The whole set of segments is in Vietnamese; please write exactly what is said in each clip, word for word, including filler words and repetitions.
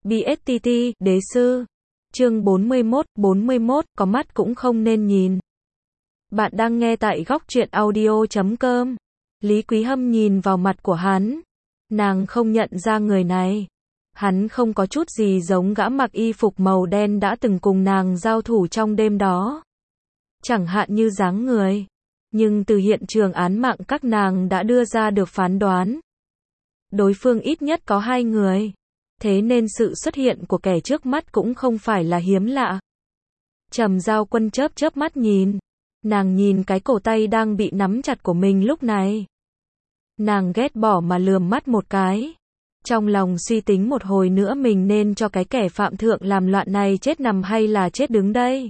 bê ét tê tê, đế sư. Chương bốn mươi mốt, bốn mươi mốt, có mắt cũng không nên nhìn. Bạn đang nghe tại góc truyện audio chấm com. Lý Quý Hâm nhìn vào mặt của hắn. Nàng không nhận ra người này. Hắn không có chút gì giống gã mặc y phục màu đen đã từng cùng nàng giao thủ trong đêm đó. Chẳng hạn như dáng người. Nhưng từ hiện trường án mạng các nàng đã đưa ra được phán đoán. Đối phương ít nhất có hai người. Thế nên sự xuất hiện của kẻ trước mắt cũng không phải là hiếm lạ. Trầm Giao Quân chớp chớp mắt nhìn. Nàng nhìn cái cổ tay đang bị nắm chặt của mình lúc này. Nàng ghét bỏ mà lườm mắt một cái. Trong lòng suy tính một hồi nữa mình nên cho cái kẻ phạm thượng làm loạn này chết nằm hay là chết đứng đây.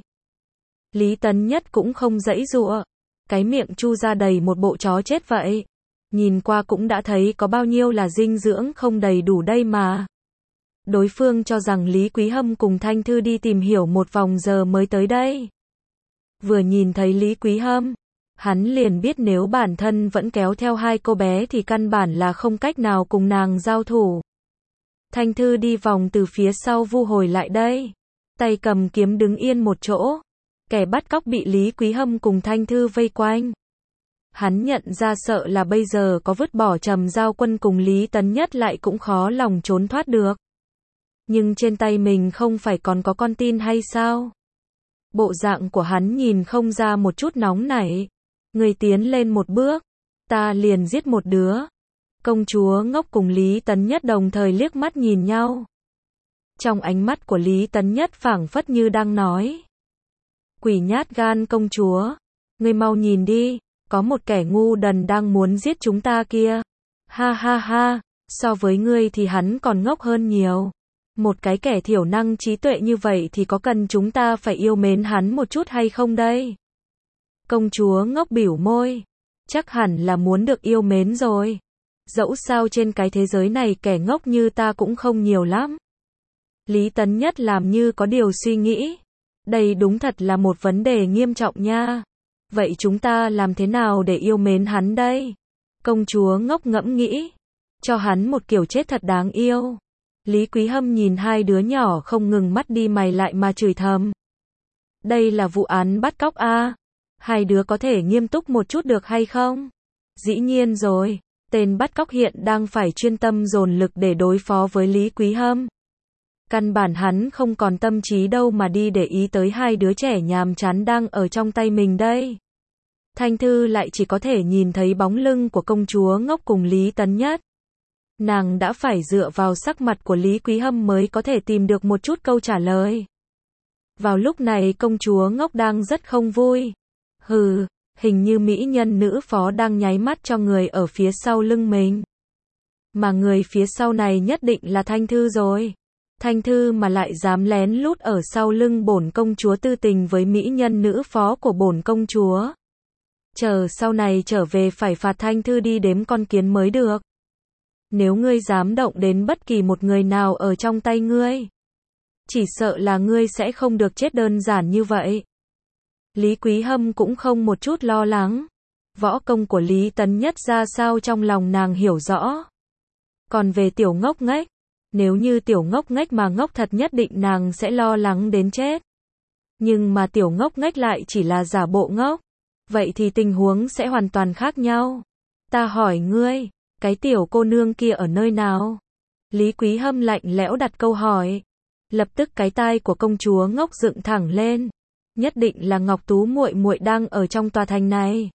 Lý Tấn Nhất cũng không giãy giụa. Cái miệng chu ra đầy một bộ chó chết vậy. Nhìn qua cũng đã thấy có bao nhiêu là dinh dưỡng không đầy đủ đây mà. Đối phương cho rằng Lý Quý Hâm cùng Thanh Thư đi tìm hiểu một vòng giờ mới tới đây. Vừa nhìn thấy Lý Quý Hâm, hắn liền biết nếu bản thân vẫn kéo theo hai cô bé thì căn bản là không cách nào cùng nàng giao thủ. Thanh Thư đi vòng từ phía sau vu hồi lại đây. Tay cầm kiếm đứng yên một chỗ. Kẻ bắt cóc bị Lý Quý Hâm cùng Thanh Thư vây quanh. Hắn nhận ra sợ là bây giờ có vứt bỏ Trầm Giao Quân cùng Lý Tấn Nhất lại cũng khó lòng trốn thoát được. Nhưng trên tay mình không phải còn có con tin hay sao? Bộ dạng của hắn nhìn không ra một chút nóng nảy. Người tiến lên một bước, ta liền giết một đứa. Công chúa Ngốc cùng Lý Tấn Nhất đồng thời liếc mắt nhìn nhau. Trong ánh mắt của Lý Tấn Nhất phảng phất như đang nói. Quỷ nhát gan công chúa, ngươi mau nhìn đi, có một kẻ ngu đần đang muốn giết chúng ta kia. Ha ha ha, so với ngươi thì hắn còn ngốc hơn nhiều. Một cái kẻ thiểu năng trí tuệ như vậy thì có cần chúng ta phải yêu mến hắn một chút hay không đây? Công chúa Ngốc bĩu môi. Chắc hẳn là muốn được yêu mến rồi. Dẫu sao trên cái thế giới này kẻ ngốc như ta cũng không nhiều lắm. Lý Tấn Nhất làm như có điều suy nghĩ. Đây đúng thật là một vấn đề nghiêm trọng nha. Vậy chúng ta làm thế nào để yêu mến hắn đây? Công chúa Ngốc ngẫm nghĩ. Cho hắn một kiểu chết thật đáng yêu. Lý Quý Hâm nhìn hai đứa nhỏ không ngừng mắt đi mày lại mà chửi thầm. Đây là vụ án bắt cóc a. Hai đứa có thể nghiêm túc một chút được hay không? Dĩ nhiên rồi, tên bắt cóc hiện đang phải chuyên tâm dồn lực để đối phó với Lý Quý Hâm. Căn bản hắn không còn tâm trí đâu mà đi để ý tới hai đứa trẻ nhàm chán đang ở trong tay mình đây. Thanh Thư lại chỉ có thể nhìn thấy bóng lưng của công chúa Ngốc cùng Lý Tấn Nhất. Nàng đã phải dựa vào sắc mặt của Lý Quý Hâm mới có thể tìm được một chút câu trả lời. Vào lúc này công chúa Ngốc đang rất không vui. Hừ, hình như mỹ nhân nữ phó đang nháy mắt cho người ở phía sau lưng mình. Mà người phía sau này nhất định là Thanh Thư rồi. Thanh Thư mà lại dám lén lút ở sau lưng bổn công chúa tư tình với mỹ nhân nữ phó của bổn công chúa. Chờ sau này trở về phải phạt Thanh Thư đi đếm con kiến mới được. Nếu ngươi dám động đến bất kỳ một người nào ở trong tay ngươi, chỉ sợ là ngươi sẽ không được chết đơn giản như vậy. Lý Quý Hâm cũng không một chút lo lắng. Võ công của Lý Tấn Nhất ra sao trong lòng nàng hiểu rõ. Còn về tiểu ngốc nghếch, nếu như tiểu ngốc nghếch mà ngốc thật nhất định nàng sẽ lo lắng đến chết. Nhưng mà tiểu ngốc nghếch lại chỉ là giả bộ ngốc. Vậy thì tình huống sẽ hoàn toàn khác nhau. Ta hỏi ngươi, cái tiểu cô nương kia ở nơi nào? Lý Quý Hâm lạnh lẽo đặt câu hỏi. Lập tức cái tai của công chúa Ngốc dựng thẳng lên. Nhất định là Ngọc Tú muội muội đang ở trong tòa thành này.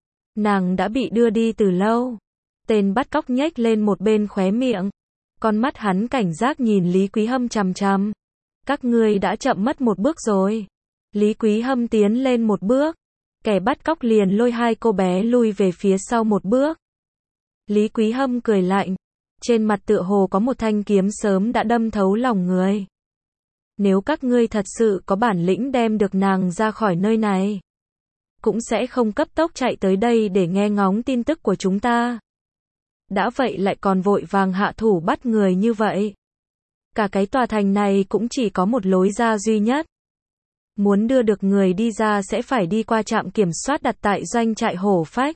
Nàng đã bị đưa đi từ lâu. Tên bắt cóc nhếch lên một bên khóe miệng. Con mắt hắn cảnh giác nhìn Lý Quý Hâm chằm chằm. Các ngươi đã chậm mất một bước rồi. Lý Quý Hâm tiến lên một bước. Kẻ bắt cóc liền lôi hai cô bé lui về phía sau một bước. Lý Quý Hâm cười lạnh. Trên mặt tựa hồ có một thanh kiếm sớm đã đâm thấu lòng người. Nếu các ngươi thật sự có bản lĩnh đem được nàng ra khỏi nơi này, cũng sẽ không cấp tốc chạy tới đây để nghe ngóng tin tức của chúng ta. Đã vậy lại còn vội vàng hạ thủ bắt người như vậy. Cả cái tòa thành này cũng chỉ có một lối ra duy nhất. Muốn đưa được người đi ra sẽ phải đi qua trạm kiểm soát đặt tại doanh trại Hổ Phách.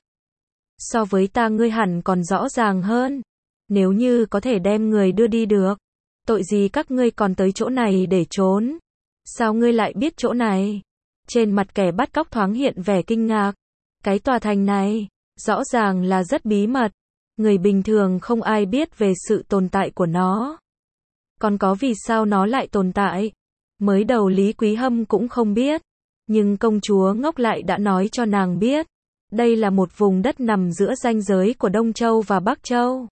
So với ta ngươi hẳn còn rõ ràng hơn. Nếu như có thể đem người đưa đi được, tội gì các ngươi còn tới chỗ này để trốn? Sao ngươi lại biết chỗ này? Trên mặt kẻ bắt cóc thoáng hiện vẻ kinh ngạc. Cái tòa thành này, rõ ràng là rất bí mật. Người bình thường không ai biết về sự tồn tại của nó. Còn có vì sao nó lại tồn tại? Mới đầu Lý Quý Hâm cũng không biết. Nhưng công chúa ngốc lại đã nói cho nàng biết. Đây là một vùng đất nằm giữa ranh giới của Đông Châu và Bắc Châu.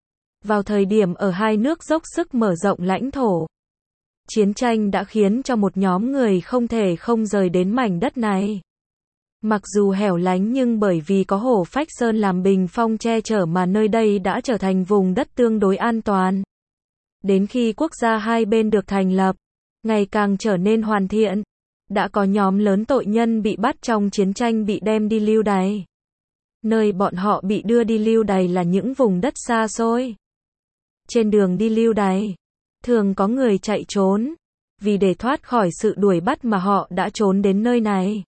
Vào thời điểm ở hai nước dốc sức mở rộng lãnh thổ, chiến tranh đã khiến cho một nhóm người không thể không rời đến mảnh đất này. Mặc dù hẻo lánh nhưng bởi vì có Hổ Phách Sơn làm bình phong che chở mà nơi đây đã trở thành vùng đất tương đối an toàn. Đến khi quốc gia hai bên được thành lập, ngày càng trở nên hoàn thiện, đã có nhóm lớn tội nhân bị bắt trong chiến tranh bị đem đi lưu đày. Nơi bọn họ bị đưa đi lưu đày là những vùng đất xa xôi. Trên đường đi lưu đày, thường có người chạy trốn, vì để thoát khỏi sự đuổi bắt mà họ đã trốn đến nơi này.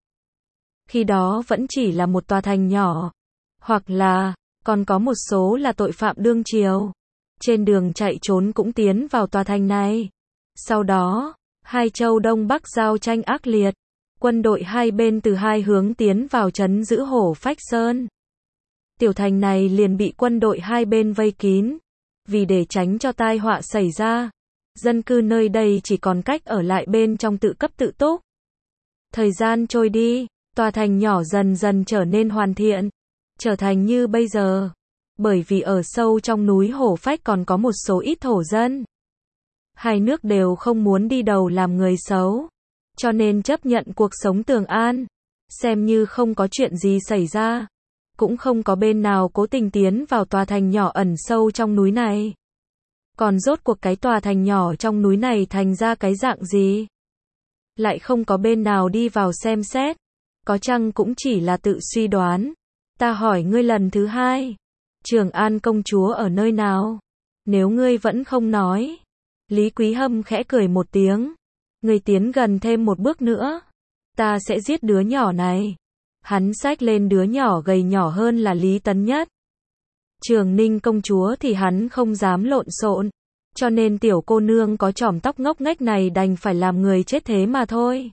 Khi đó vẫn chỉ là một tòa thành nhỏ, hoặc là, còn có một số là tội phạm đương triều. Trên đường chạy trốn cũng tiến vào tòa thành này. Sau đó, hai châu Đông Bắc giao tranh ác liệt, quân đội hai bên từ hai hướng tiến vào trấn giữ Hổ Phách Sơn. Tiểu thành này liền bị quân đội hai bên vây kín. Vì để tránh cho tai họa xảy ra, dân cư nơi đây chỉ còn cách ở lại bên trong tự cấp tự túc. Thời gian trôi đi, tòa thành nhỏ dần dần trở nên hoàn thiện, trở thành như bây giờ. Bởi vì ở sâu trong núi Hổ Phách còn có một số ít thổ dân. Hai nước đều không muốn đi đầu làm người xấu, cho nên chấp nhận cuộc sống tường an, xem như không có chuyện gì xảy ra. Cũng không có bên nào cố tình tiến vào tòa thành nhỏ ẩn sâu trong núi này. Còn rốt cuộc cái tòa thành nhỏ trong núi này thành ra cái dạng gì? Lại không có bên nào đi vào xem xét. Có chăng cũng chỉ là tự suy đoán. Ta hỏi ngươi lần thứ hai. Trường An công chúa ở nơi nào? Nếu ngươi vẫn không nói. Lý Quý Hâm khẽ cười một tiếng. Ngươi tiến gần thêm một bước nữa, ta sẽ giết đứa nhỏ này. Hắn xách lên đứa nhỏ gầy nhỏ hơn là Lý Tấn Nhất. Trường Ninh công chúa thì hắn không dám lộn xộn, cho nên tiểu cô nương có chòm tóc ngốc nghếch này đành phải làm người chết thế mà thôi.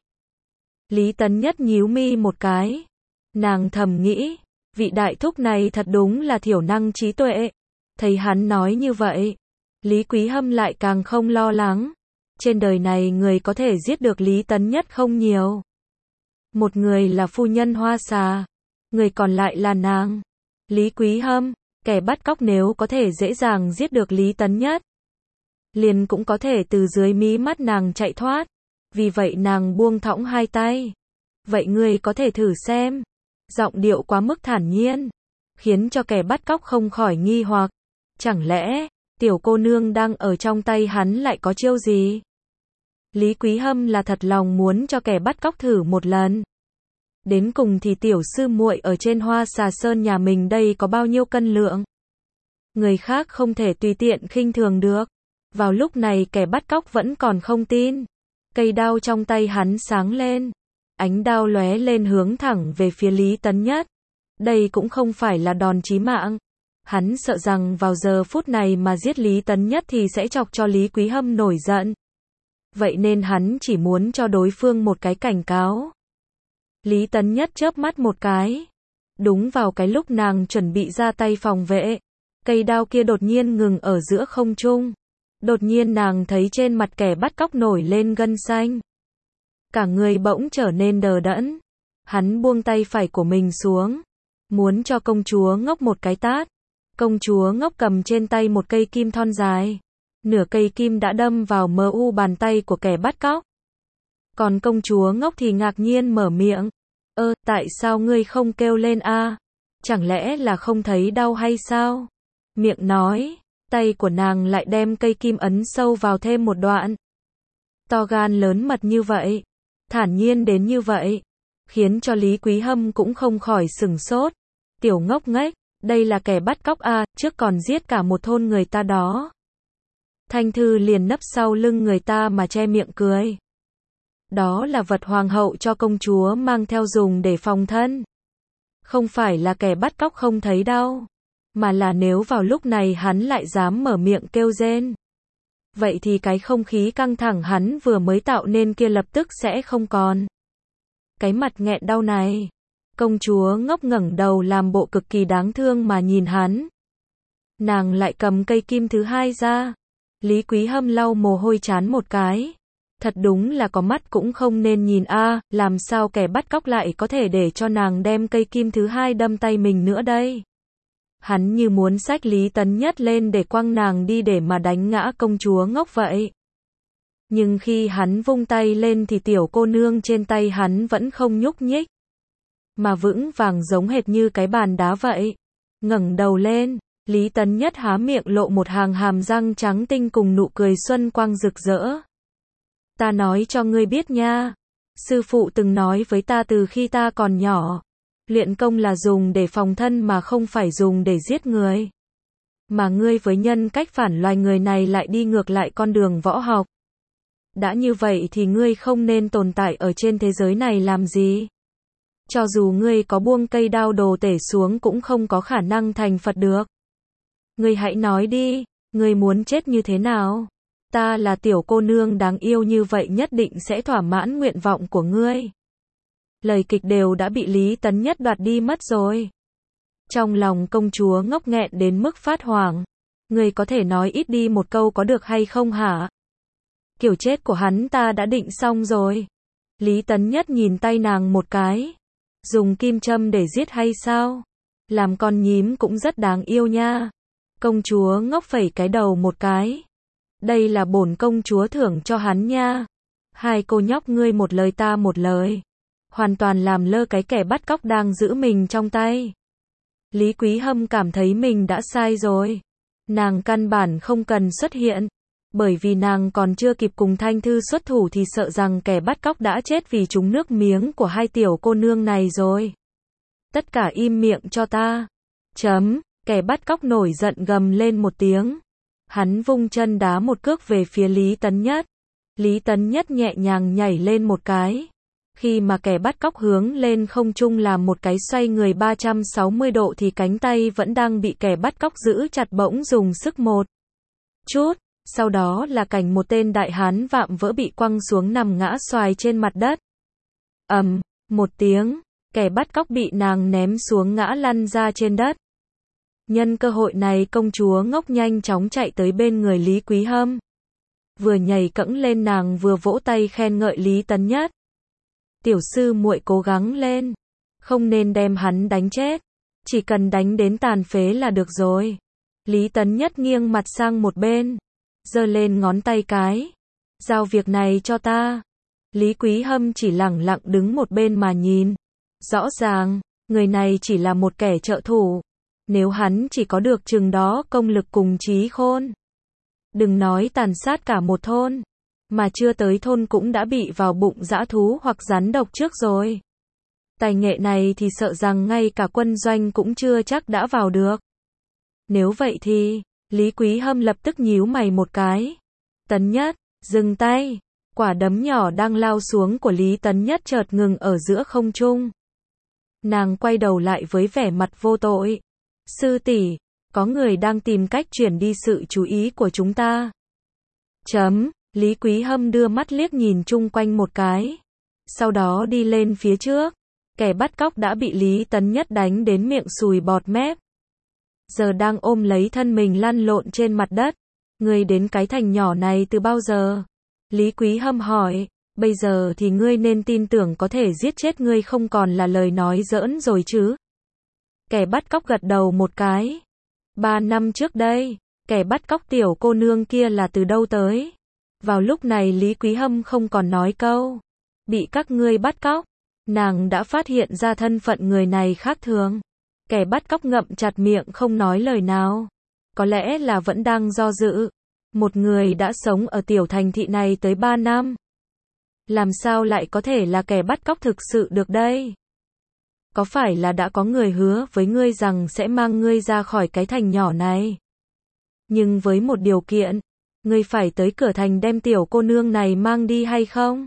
Lý Tấn Nhất nhíu mi một cái. Nàng thầm nghĩ, vị đại thúc này thật đúng là thiểu năng trí tuệ. Thấy hắn nói như vậy, Lý Quý Hâm lại càng không lo lắng. Trên đời này người có thể giết được Lý Tấn Nhất không nhiều. Một người là phu nhân Hoa Xà, người còn lại là nàng. Lý Quý Hâm, kẻ bắt cóc nếu có thể dễ dàng giết được Lý Tấn Nhất, liền cũng có thể từ dưới mí mắt nàng chạy thoát. Vì vậy nàng buông thõng hai tay. Vậy ngươi có thể thử xem. Giọng điệu quá mức thản nhiên, khiến cho kẻ bắt cóc không khỏi nghi hoặc. Chẳng lẽ, tiểu cô nương đang ở trong tay hắn lại có chiêu gì? Lý Quý Hâm là thật lòng muốn cho kẻ bắt cóc thử một lần. Đến cùng thì tiểu sư muội ở trên Hoa Xà Sơn nhà mình đây có bao nhiêu cân lượng? Người khác không thể tùy tiện khinh thường được. Vào lúc này kẻ bắt cóc vẫn còn không tin. Cây đao trong tay hắn sáng lên. Ánh đao lóe lên hướng thẳng về phía Lý Tấn Nhất. Đây cũng không phải là đòn chí mạng. Hắn sợ rằng vào giờ phút này mà giết Lý Tấn Nhất thì sẽ chọc cho Lý Quý Hâm nổi giận. Vậy nên hắn chỉ muốn cho đối phương một cái cảnh cáo. Lý Tấn Nhất chớp mắt một cái. Đúng vào cái lúc nàng chuẩn bị ra tay phòng vệ, cây đao kia đột nhiên ngừng ở giữa không trung. Đột nhiên nàng thấy trên mặt kẻ bắt cóc nổi lên gân xanh. Cả người bỗng trở nên đờ đẫn. Hắn buông tay phải của mình xuống, muốn cho công chúa ngốc một cái tát. Công chúa ngốc cầm trên tay một cây kim thon dài. Nửa cây kim đã đâm vào mờ u bàn tay của kẻ bắt cóc. Còn công chúa ngốc thì ngạc nhiên mở miệng. Ơ, tại sao ngươi không kêu lên a? Chẳng lẽ là không thấy đau hay sao? Miệng nói, tay của nàng lại đem cây kim ấn sâu vào thêm một đoạn. To gan lớn mật như vậy, thản nhiên đến như vậy, khiến cho Lý Quý Hâm cũng không khỏi sửng sốt. Tiểu ngốc nghếch, đây là kẻ bắt cóc a, trước còn giết cả một thôn người ta đó. Thanh Thư liền nấp sau lưng người ta mà che miệng cười. Đó là vật hoàng hậu cho công chúa mang theo dùng để phòng thân. Không phải là kẻ bắt cóc không thấy đau, mà là nếu vào lúc này hắn lại dám mở miệng kêu rên. vậy thì cái không khí căng thẳng hắn vừa mới tạo nên kia lập tức sẽ không còn. Cái mặt nghẹn đau này. Công chúa ngốc ngẩng đầu làm bộ cực kỳ đáng thương mà nhìn hắn. Nàng lại cầm cây kim thứ hai ra. Lý Quý Hâm lau mồ hôi trán một cái. Thật đúng là có mắt cũng không nên nhìn a, à, làm sao kẻ bắt cóc lại có thể để cho nàng đem cây kim thứ hai đâm tay mình nữa đây. Hắn như muốn xách Lý Tấn Nhất lên để quăng nàng đi để mà đánh ngã công chúa ngốc vậy. Nhưng khi hắn vung tay lên thì tiểu cô nương trên tay hắn vẫn không nhúc nhích. Mà vững vàng giống hệt như cái bàn đá vậy. Ngẩng đầu lên, Lý Tấn Nhất há miệng lộ một hàng hàm răng trắng tinh cùng nụ cười xuân quang rực rỡ. Ta nói cho ngươi biết nha. Sư phụ từng nói với ta từ khi ta còn nhỏ. Luyện công là dùng để phòng thân mà không phải dùng để giết người. Mà ngươi với nhân cách phản loài người này lại đi ngược lại con đường võ học. Đã như vậy thì ngươi không nên tồn tại ở trên thế giới này làm gì. Cho dù ngươi có buông cây đao đồ tể xuống cũng không có khả năng thành Phật được. Ngươi hãy nói đi, ngươi muốn chết như thế nào? Ta là tiểu cô nương đáng yêu như vậy nhất định sẽ thỏa mãn nguyện vọng của ngươi. Lời kịch đều đã bị Lý Tấn Nhất đoạt đi mất rồi. Trong lòng công chúa ngốc nghẹn đến mức phát hoảng. Ngươi có thể nói ít đi một câu có được hay không hả? Kiểu chết của hắn ta đã định xong rồi. Lý Tấn Nhất nhìn tay nàng một cái. Dùng kim châm để giết hay sao? Làm con nhím cũng rất đáng yêu nha. Công chúa ngốc phẩy cái đầu một cái. Đây là bổn công chúa thưởng cho hắn nha. Hai cô nhóc ngươi một lời ta một lời. Hoàn toàn làm lơ cái kẻ bắt cóc đang giữ mình trong tay. Lý Quý Hâm cảm thấy mình đã sai rồi. Nàng căn bản không cần xuất hiện. Bởi vì nàng còn chưa kịp cùng Thanh Thư xuất thủ thì sợ rằng kẻ bắt cóc đã chết vì trúng nước miếng của hai tiểu cô nương này rồi. Tất cả im miệng cho ta. Chấm, kẻ bắt cóc nổi giận gầm lên một tiếng. Hắn vung chân đá một cước về phía Lý Tấn Nhất. Lý Tấn Nhất nhẹ nhàng nhảy lên một cái. Khi mà kẻ bắt cóc hướng lên không trung làm một cái xoay người ba trăm sáu mươi độ thì cánh tay vẫn đang bị kẻ bắt cóc giữ chặt bỗng dùng sức một chút. Sau đó là cảnh một tên đại hán vạm vỡ bị quăng xuống nằm ngã xoài trên mặt đất. Ầm, um, một tiếng, kẻ bắt cóc bị nàng ném xuống ngã lăn ra trên đất. Nhân cơ hội này công chúa ngốc nhanh chóng chạy tới bên người Lý Quý Hâm. Vừa nhảy cẫng lên nàng vừa vỗ tay khen ngợi Lý Tấn Nhất. Tiểu sư muội cố gắng lên. Không nên đem hắn đánh chết. Chỉ cần đánh đến tàn phế là được rồi. Lý Tấn Nhất nghiêng mặt sang một bên. Giơ lên ngón tay cái. Giao việc này cho ta. Lý Quý Hâm chỉ lẳng lặng đứng một bên mà nhìn. Rõ ràng, người này chỉ là một kẻ trợ thủ. Nếu hắn chỉ có được chừng đó công lực cùng trí khôn. Đừng nói tàn sát cả một thôn. Mà chưa tới thôn cũng đã bị vào bụng dã thú hoặc rắn độc trước rồi. Tài nghệ này thì sợ rằng ngay cả quân doanh cũng chưa chắc đã vào được. Nếu vậy thì, Lý Quý Hâm lập tức nhíu mày một cái. Tấn Nhất, dừng tay. Quả đấm nhỏ đang lao xuống của Lý Tấn Nhất chợt ngừng ở giữa không trung. Nàng quay đầu lại với vẻ mặt vô tội. Sư tỷ, có người đang tìm cách chuyển đi sự chú ý của chúng ta. Chấm, Lý Quý Hâm đưa mắt liếc nhìn chung quanh một cái. Sau đó đi lên phía trước. Kẻ bắt cóc đã bị Lý Tấn Nhất đánh đến miệng sùi bọt mép. Giờ đang ôm lấy thân mình lăn lộn trên mặt đất. Ngươi đến cái thành nhỏ này từ bao giờ? Lý Quý Hâm hỏi. Bây giờ thì ngươi nên tin tưởng có thể giết chết ngươi không còn là lời nói giỡn rồi chứ? Kẻ bắt cóc gật đầu một cái. Ba năm trước đây, kẻ bắt cóc tiểu cô nương kia là từ đâu tới? Vào lúc này Lý Quý Hâm không còn nói câu. Bị các ngươi bắt cóc. Nàng đã phát hiện ra thân phận người này khác thường. Kẻ bắt cóc ngậm chặt miệng không nói lời nào. Có lẽ là vẫn đang do dự. Một người đã sống ở tiểu thành thị này tới ba năm. Làm sao lại có thể là kẻ bắt cóc thực sự được đây? Có phải là đã có người hứa với ngươi rằng sẽ mang ngươi ra khỏi cái thành nhỏ này? Nhưng với một điều kiện, ngươi phải tới cửa thành đem tiểu cô nương này mang đi hay không?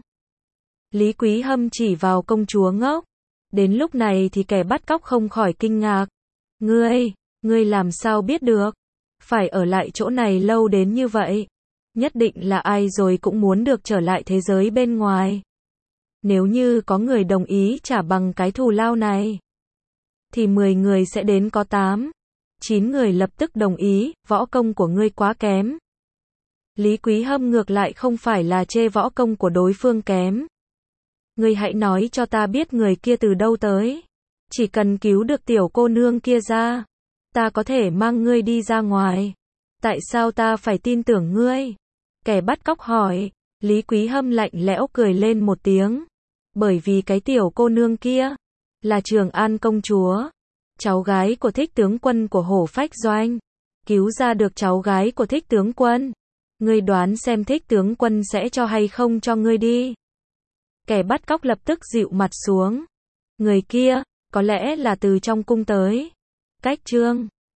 Lý Quý Hâm chỉ vào công chúa ngốc. Đến lúc này thì kẻ bắt cóc không khỏi kinh ngạc. Ngươi, ngươi làm sao biết được? Phải ở lại chỗ này lâu đến như vậy. Nhất định là ai rồi cũng muốn được trở lại thế giới bên ngoài. Nếu như có người đồng ý trả bằng cái thù lao này, thì mười người sẽ đến có tám, chín người lập tức đồng ý, võ công của ngươi quá kém. Lý Quý Hâm ngược lại không phải là chê võ công của đối phương kém. Ngươi hãy nói cho ta biết người kia từ đâu tới. Chỉ cần cứu được tiểu cô nương kia ra, ta có thể mang ngươi đi ra ngoài. Tại sao ta phải tin tưởng ngươi? Kẻ bắt cóc hỏi. Lý Quý Hâm lạnh lẽo cười lên một tiếng. Bởi vì cái tiểu cô nương kia là Trường An công chúa, cháu gái của Thích tướng quân của Hổ Phách Doanh. Cứu ra được cháu gái của Thích tướng quân, ngươi đoán xem Thích tướng quân sẽ cho hay không cho ngươi đi. Kẻ bắt cóc lập tức dịu mặt xuống. Người kia có lẽ là từ trong cung tới. Cách chương